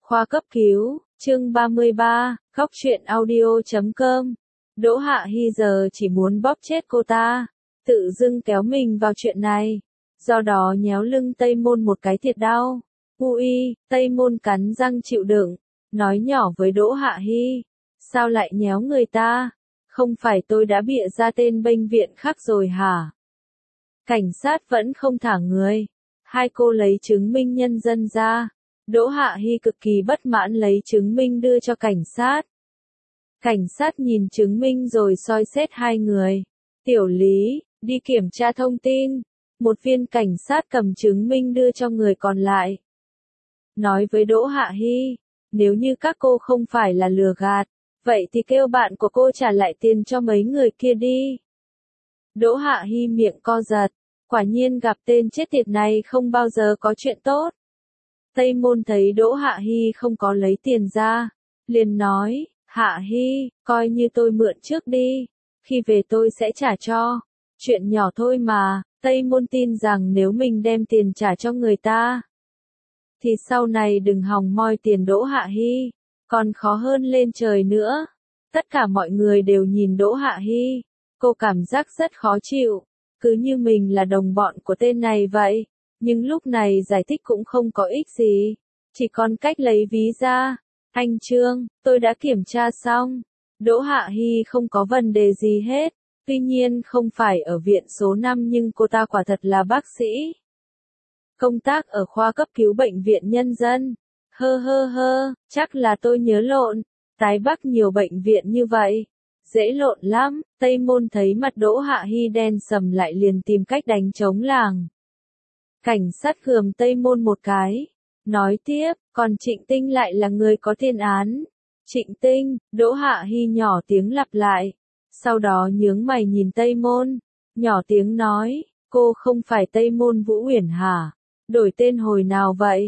Khoa cấp cứu, chương 33, Góc truyện audio.com. Đỗ Hạ Hi giờ chỉ muốn bóp chết cô ta, tự dưng kéo mình vào chuyện này. Do đó nhéo lưng Tây Môn một cái thiệt đau. Ui, Tây Môn cắn răng chịu đựng, nói nhỏ với Đỗ Hạ Hi. Sao lại nhéo người ta? Không phải tôi đã bịa ra tên bệnh viện khác rồi hả? Cảnh sát vẫn không thả người. Hai cô lấy chứng minh nhân dân ra. Đỗ Hạ Hi cực kỳ bất mãn lấy chứng minh đưa cho cảnh sát. Cảnh sát nhìn chứng minh rồi soi xét hai người. Tiểu Lý, đi kiểm tra thông tin. Một viên cảnh sát cầm chứng minh đưa cho người còn lại. Nói với Đỗ Hạ Hi, nếu như các cô không phải là lừa gạt, vậy thì kêu bạn của cô trả lại tiền cho mấy người kia đi. Đỗ Hạ Hi miệng co giật, quả nhiên gặp tên chết tiệt này không bao giờ có chuyện tốt. Tây Môn thấy Đỗ Hạ Hi không có lấy tiền ra, liền nói, Hạ Hi, coi như tôi mượn trước đi, khi về tôi sẽ trả cho. Chuyện nhỏ thôi mà. Tây Môn tin rằng nếu mình đem tiền trả cho người ta, thì sau này đừng hòng moi tiền Đỗ Hạ Hi, còn khó hơn lên trời nữa. Tất cả mọi người đều nhìn Đỗ Hạ Hi, cô cảm giác rất khó chịu, cứ như mình là đồng bọn của tên này vậy. Nhưng lúc này giải thích cũng không có ích gì, chỉ còn cách lấy ví ra. Anh Trương, tôi đã kiểm tra xong. Đỗ Hạ Hi không có vấn đề gì hết. Tuy nhiên không phải ở viện số 5 nhưng cô ta quả thật là bác sĩ. Công tác ở khoa cấp cứu bệnh viện nhân dân. Chắc là tôi nhớ lộn. Tái Bắc nhiều bệnh viện như vậy. Dễ lộn lắm. Tây Môn thấy mặt Đỗ Hạ Hi đen sầm lại liền tìm cách đánh trống làng. Cảnh sát gườm Tây Môn một cái. Nói tiếp, còn Trịnh Tinh lại là người có thiên án. Trịnh Tinh, Đỗ Hạ Hi nhỏ tiếng lặp lại. Sau đó nhướng mày nhìn Tây Môn, nhỏ tiếng nói, cô không phải Tây Môn Vũ Uyển hả? Đổi tên hồi nào vậy?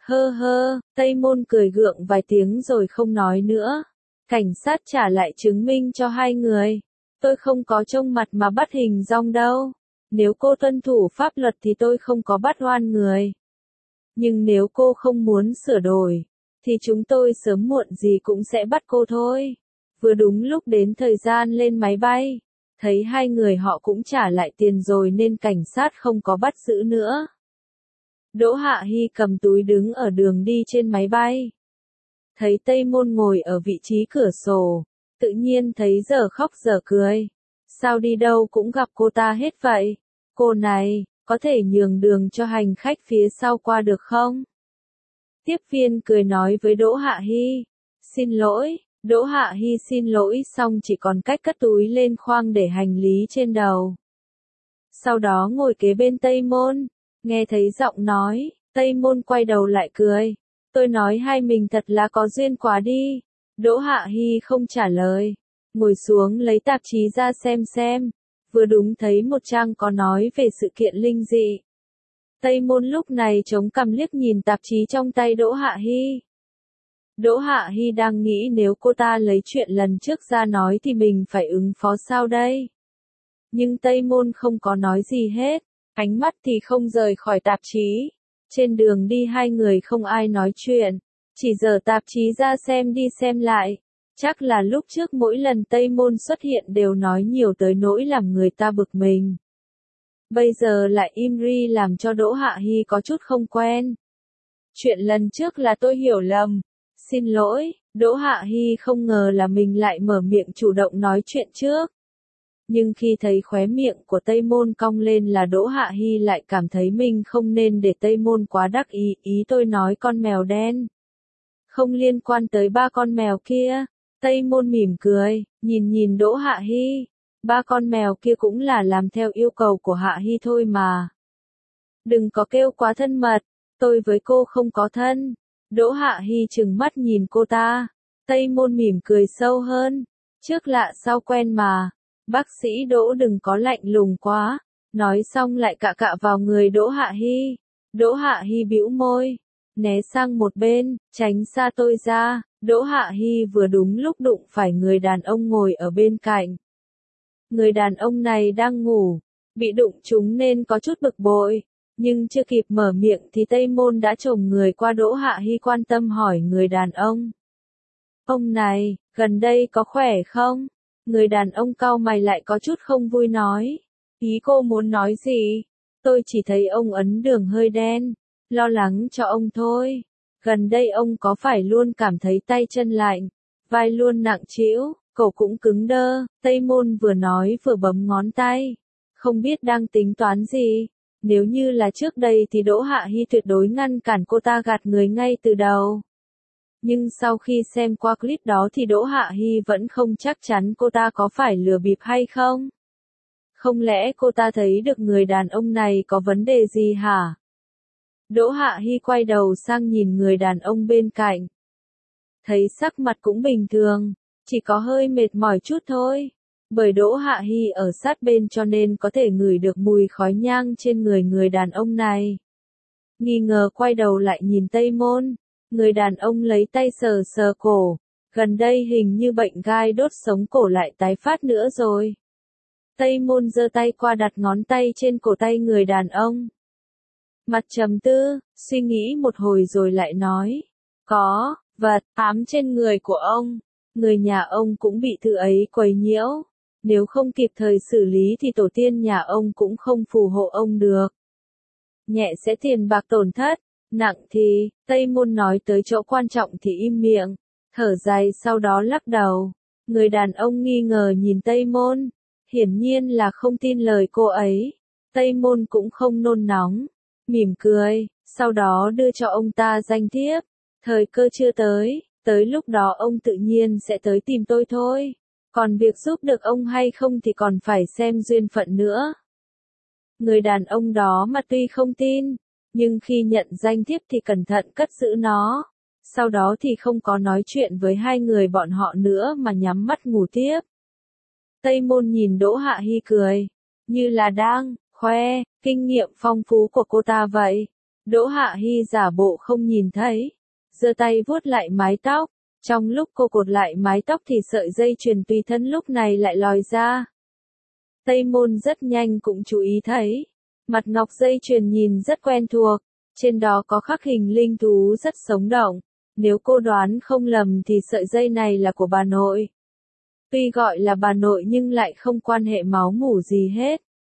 Tây Môn cười gượng vài tiếng rồi không nói nữa. Cảnh sát trả lại chứng minh cho hai người. Tôi không có trông mặt mà bắt hình dong đâu. Nếu cô tuân thủ pháp luật thì tôi không có bắt oan người. Nhưng nếu cô không muốn sửa đổi, thì chúng tôi sớm muộn gì cũng sẽ bắt cô thôi. Vừa đúng lúc đến thời gian lên máy bay, thấy hai người họ cũng trả lại tiền rồi nên cảnh sát không có bắt giữ nữa. Đỗ Hạ Hi cầm túi đứng ở đường đi trên máy bay. Thấy Tây Môn ngồi ở vị trí cửa sổ, tự nhiên thấy giờ khóc giờ cười. Sao đi đâu cũng gặp cô ta hết vậy? Cô này, có thể nhường đường cho hành khách phía sau qua được không? Tiếp viên cười nói với Đỗ Hạ Hi. Xin lỗi. Đỗ Hạ Hi xin lỗi xong chỉ còn cách cất túi lên khoang để hành lý trên đầu. Sau đó ngồi kế bên Tây Môn, nghe thấy giọng nói, Tây Môn quay đầu lại cười. Tôi nói hai mình thật là có duyên quá đi. Đỗ Hạ Hi không trả lời, ngồi xuống lấy tạp chí ra xem. Vừa đúng thấy một trang có nói về sự kiện linh dị. Tây Môn lúc này chống cằm liếc nhìn tạp chí trong tay Đỗ Hạ Hi. Đỗ Hạ Hi đang nghĩ nếu cô ta lấy chuyện lần trước ra nói thì mình phải ứng phó sao đây. Nhưng Tây Môn không có nói gì hết, ánh mắt thì không rời khỏi tạp chí. Trên đường đi hai người không ai nói chuyện, chỉ giở tạp chí ra xem đi xem lại. Chắc là lúc trước mỗi lần Tây Môn xuất hiện đều nói nhiều tới nỗi làm người ta bực mình. Bây giờ lại im ri làm cho Đỗ Hạ Hi có chút không quen. Chuyện lần trước là tôi hiểu lầm. Xin lỗi. Đỗ Hạ Hi không ngờ là mình lại mở miệng chủ động nói chuyện trước. Nhưng khi thấy khóe miệng của Tây Môn cong lên là Đỗ Hạ Hi lại cảm thấy mình không nên để Tây Môn quá đắc ý. Ý tôi nói con mèo đen. Không liên quan tới ba con mèo kia. Tây Môn mỉm cười, nhìn Đỗ Hạ Hi. Ba con mèo kia cũng là làm theo yêu cầu của Hạ Hi thôi mà. Đừng có kêu quá thân mật, tôi với cô không có thân. Đỗ Hạ Hi trừng mắt nhìn cô ta. Tây Môn mỉm cười sâu hơn. Trước lạ sau quen mà. Bác sĩ Đỗ đừng có lạnh lùng quá. Nói xong lại cạ vào người Đỗ Hạ Hi. Đỗ Hạ Hi bĩu môi, né sang một bên, tránh xa tôi ra. Đỗ Hạ Hi vừa đúng lúc đụng phải người đàn ông ngồi ở bên cạnh. Người đàn ông này đang ngủ, bị đụng trúng nên có chút bực bội. Nhưng chưa kịp mở miệng thì Tây Môn đã chồm người qua Đỗ Hạ Hi quan tâm hỏi người đàn ông. Ông này, gần đây có khỏe không? Người đàn ông cau mày lại có chút không vui nói. Ý cô muốn nói gì? Tôi chỉ thấy ông ấn đường hơi đen, lo lắng cho ông thôi. Gần đây ông có phải luôn cảm thấy tay chân lạnh, vai luôn nặng trĩu, cổ cũng cứng đơ? Tây Môn vừa nói vừa bấm ngón tay. Không biết đang tính toán gì. Nếu như là trước đây thì Đỗ Hạ Hi tuyệt đối ngăn cản cô ta gạt người ngay từ đầu. Nhưng sau khi xem qua clip đó thì Đỗ Hạ Hi vẫn không chắc chắn cô ta có phải lừa bịp hay không. Không lẽ cô ta thấy được người đàn ông này có vấn đề gì hả? Đỗ Hạ Hi quay đầu sang nhìn người đàn ông bên cạnh. Thấy sắc mặt cũng bình thường, chỉ có hơi mệt mỏi chút thôi. Bởi Đỗ Hạ Hi ở sát bên cho nên có thể ngửi được mùi khói nhang trên người đàn ông này. Nghi ngờ quay đầu lại nhìn Tây Môn. Người đàn ông lấy tay sờ sờ cổ. Gần đây hình như bệnh gai đốt sống cổ lại tái phát nữa rồi. Tây Môn giơ tay qua đặt ngón tay trên cổ tay người đàn ông. Mặt trầm tư, suy nghĩ một hồi rồi lại nói. Có, vật ám trên người của ông. Người nhà ông cũng bị thứ ấy quấy nhiễu. Nếu không kịp thời xử lý thì tổ tiên nhà ông cũng không phù hộ ông được. Nhẹ sẽ tiền bạc tổn thất, nặng thì, Tây Môn nói tới chỗ quan trọng thì im miệng, thở dài sau đó lắc đầu. Người đàn ông nghi ngờ nhìn Tây Môn, hiển nhiên là không tin lời cô ấy. Tây Môn cũng không nôn nóng, mỉm cười, sau đó đưa cho ông ta danh thiếp. Thời cơ chưa tới, tới lúc đó ông tự nhiên sẽ tới tìm tôi thôi. Còn việc giúp được ông hay không thì còn phải xem duyên phận nữa. Người đàn ông đó mà tuy không tin, nhưng khi nhận danh thiếp thì cẩn thận cất giữ nó. Sau đó thì không có nói chuyện với hai người bọn họ nữa mà nhắm mắt ngủ tiếp. Tây Môn nhìn Đỗ Hạ Hi cười, như là đang khoe kinh nghiệm phong phú của cô ta vậy. Đỗ Hạ Hi giả bộ không nhìn thấy, giơ tay vuốt lại mái tóc. Trong lúc cô cột lại mái tóc thì sợi dây chuyền tùy thân lúc này lại lòi ra. Tây Môn rất nhanh cũng chú ý thấy, mặt ngọc dây chuyền nhìn rất quen thuộc, trên đó có khắc hình linh thú rất sống động. Nếu cô đoán không lầm thì sợi dây này là của bà nội. Tuy gọi là bà nội nhưng lại không quan hệ máu mủ gì hết.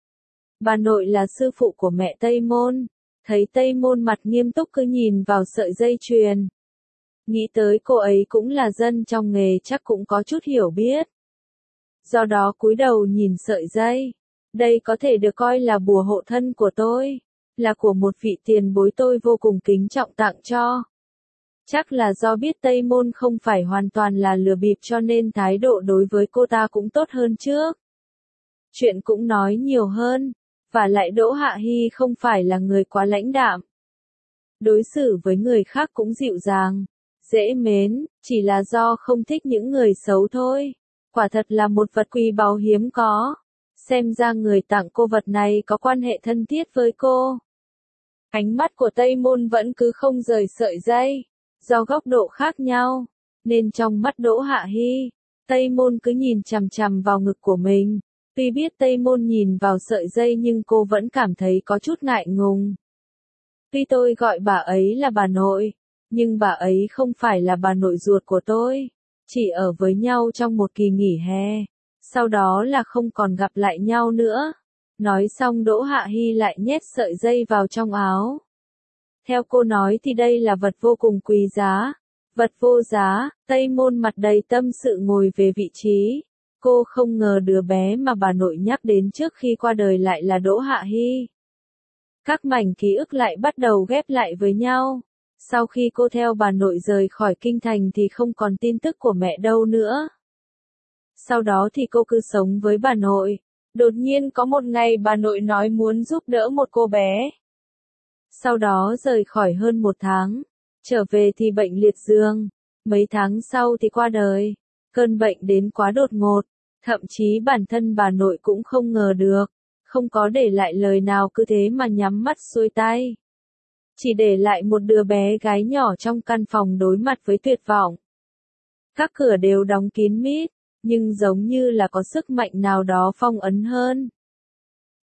Bà nội là sư phụ của mẹ Tây Môn. Thấy Tây Môn mặt nghiêm túc cứ nhìn vào sợi dây chuyền. Nghĩ tới cô ấy cũng là dân trong nghề chắc cũng có chút hiểu biết. Do đó cúi đầu nhìn sợi dây. Đây có thể được coi là bùa hộ thân của tôi. Là của một vị tiền bối tôi vô cùng kính trọng tặng cho. Chắc là do biết Tây Môn không phải hoàn toàn là lừa bịp cho nên thái độ đối với cô ta cũng tốt hơn trước. Chuyện cũng nói nhiều hơn. Và lại Đỗ Hạ Hi không phải là người quá lãnh đạm. Đối xử với người khác cũng dịu dàng, dễ mến, chỉ là do không thích những người xấu thôi. Quả thật là một vật quý báu hiếm có. Xem ra người tặng cô vật này có quan hệ thân thiết với cô. Ánh mắt của Tây Môn vẫn cứ không rời sợi dây. Do góc độ khác nhau, nên trong mắt Đỗ Hạ Hi, Tây Môn cứ nhìn chằm chằm vào ngực của mình. Tuy biết Tây Môn nhìn vào sợi dây nhưng cô vẫn cảm thấy có chút ngại ngùng. Tuy tôi gọi bà ấy là bà nội, nhưng bà ấy không phải là bà nội ruột của tôi. Chỉ ở với nhau trong một kỳ nghỉ hè. Sau đó là không còn gặp lại nhau nữa. Nói xong Đỗ Hạ Hi lại nhét sợi dây vào trong áo. Theo cô nói thì đây là vật vô cùng quý giá. Vật vô giá, Tây Môn mặt đầy tâm sự ngồi về vị trí. Cô không ngờ đứa bé mà bà nội nhắc đến trước khi qua đời lại là Đỗ Hạ Hi. Các mảnh ký ức lại bắt đầu ghép lại với nhau. Sau khi cô theo bà nội rời khỏi kinh thành thì không còn tin tức của mẹ đâu nữa. Sau đó thì cô cứ sống với bà nội. Đột nhiên có một ngày bà nội nói muốn giúp đỡ một cô bé. Sau đó rời khỏi hơn 1 tháng. Trở về thì bệnh liệt giường. Mấy tháng sau thì qua đời. Cơn bệnh đến quá đột ngột. Thậm chí bản thân bà nội cũng không ngờ được. Không có để lại lời nào cứ thế mà nhắm mắt xuôi tay. Chỉ để lại một đứa bé gái nhỏ trong căn phòng đối mặt với tuyệt vọng. Các cửa đều đóng kín mít, nhưng giống như là có sức mạnh nào đó phong ấn hơn.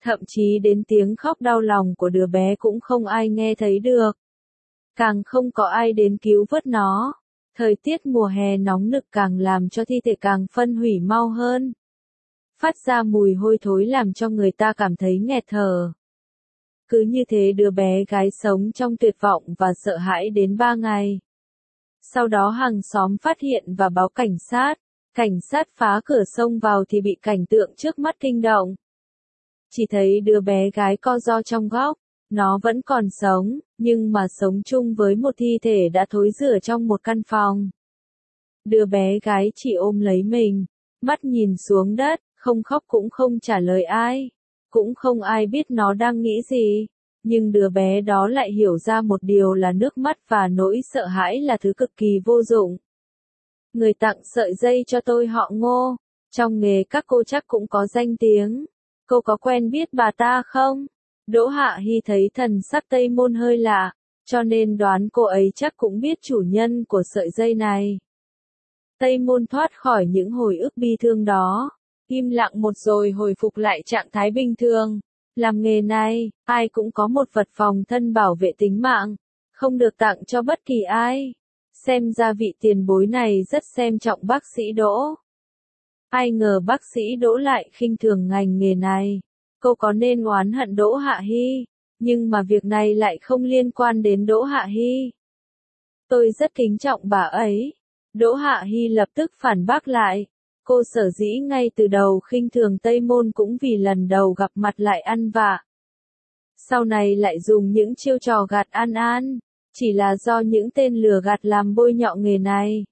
Thậm chí đến tiếng khóc đau lòng của đứa bé cũng không ai nghe thấy được. Càng không có ai đến cứu vớt nó. Thời tiết mùa hè nóng nực càng làm cho thi thể càng phân hủy mau hơn. Phát ra mùi hôi thối làm cho người ta cảm thấy nghẹt thở. Cứ như thế đứa bé gái sống trong tuyệt vọng và sợ hãi đến 3 ngày. Sau đó hàng xóm phát hiện và báo cảnh sát. Cảnh sát phá cửa xông vào thì bị cảnh tượng trước mắt kinh động. Chỉ thấy đứa bé gái co ro trong góc. Nó vẫn còn sống, nhưng mà sống chung với một thi thể đã thối rữa trong một căn phòng. Đứa bé gái chỉ ôm lấy mình, mắt nhìn xuống đất, không khóc cũng không trả lời ai. Cũng không ai biết nó đang nghĩ gì. Nhưng đứa bé đó lại hiểu ra một điều là nước mắt và nỗi sợ hãi là thứ cực kỳ vô dụng. Người tặng sợi dây cho tôi họ Ngô. Trong nghề các cô chắc cũng có danh tiếng. Cô có quen biết bà ta không? Đỗ Hạ Hi thấy thần sắc Tây Môn hơi lạ, cho nên đoán cô ấy chắc cũng biết chủ nhân của sợi dây này. Tây Môn thoát khỏi những hồi ức bi thương đó, im lặng một rồi hồi phục lại trạng thái bình thường. Làm nghề này, ai cũng có một vật phòng thân bảo vệ tính mạng, không được tặng cho bất kỳ ai. Xem ra vị tiền bối này rất xem trọng bác sĩ Đỗ. Ai ngờ bác sĩ Đỗ lại khinh thường ngành nghề này. Cô có nên oán hận Đỗ Hạ Hi, nhưng mà việc này lại không liên quan đến Đỗ Hạ Hi. Tôi rất kính trọng bà ấy. Đỗ Hạ Hi lập tức phản bác lại. Cô sở dĩ ngay từ đầu khinh thường Tây Môn cũng vì lần đầu gặp mặt lại ăn vạ. Sau này lại dùng những chiêu trò gạt An, chỉ là do những tên lừa gạt làm bôi nhọ nghề này.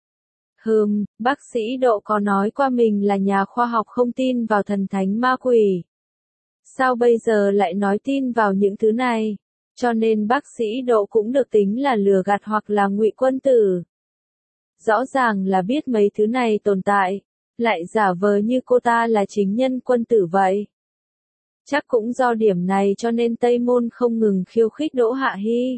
Bác sĩ Đỗ có nói qua mình là nhà khoa học không tin vào thần thánh ma quỷ. Sao bây giờ lại nói tin vào những thứ này? Cho nên bác sĩ Đỗ cũng được tính là lừa gạt hoặc là ngụy quân tử. Rõ ràng là biết mấy thứ này tồn tại, lại giả vờ như cô ta là chính nhân quân tử vậy. Chắc cũng do điểm này cho nên Tây Môn không ngừng khiêu khích Đỗ Hạ Hi.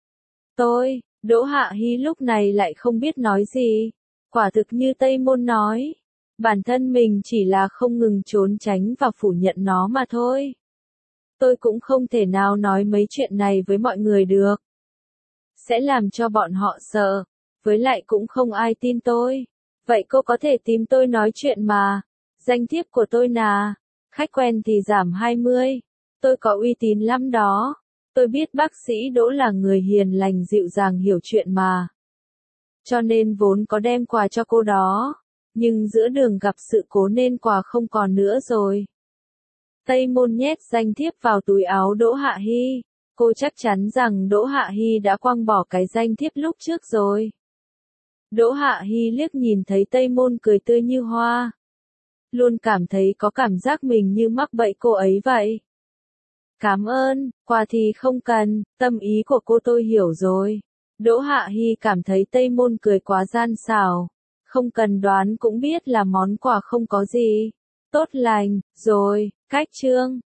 Đỗ Hạ Hi lúc này lại không biết nói gì. Quả thực như Tây Môn nói, bản thân mình chỉ là không ngừng trốn tránh và phủ nhận nó mà thôi. Tôi cũng không thể nào nói mấy chuyện này với mọi người được. Sẽ làm cho bọn họ sợ, với lại cũng không ai tin tôi. Vậy cô có thể tìm tôi nói chuyện mà. Danh thiếp của tôi nà, khách quen thì giảm 20. Tôi có uy tín lắm đó. Tôi biết bác sĩ Đỗ là người hiền lành dịu dàng hiểu chuyện mà. Cho nên vốn có đem quà cho cô đó. Nhưng giữa đường gặp sự cố nên quà không còn nữa rồi. Tây Môn nhét danh thiếp vào túi áo Đỗ Hạ Hi. Cô chắc chắn rằng Đỗ Hạ Hi đã quăng bỏ cái danh thiếp lúc trước rồi. Đỗ Hạ Hi liếc nhìn thấy Tây Môn cười tươi như hoa. Luôn cảm thấy có cảm giác mình như mắc bẫy cô ấy vậy. Cảm ơn, quà thì không cần, tâm ý của cô tôi hiểu rồi. Đỗ Hạ Hi cảm thấy Tây Môn cười quá gian xảo. Không cần đoán cũng biết là món quà không có gì. Tốt lành, rồi, cách chương.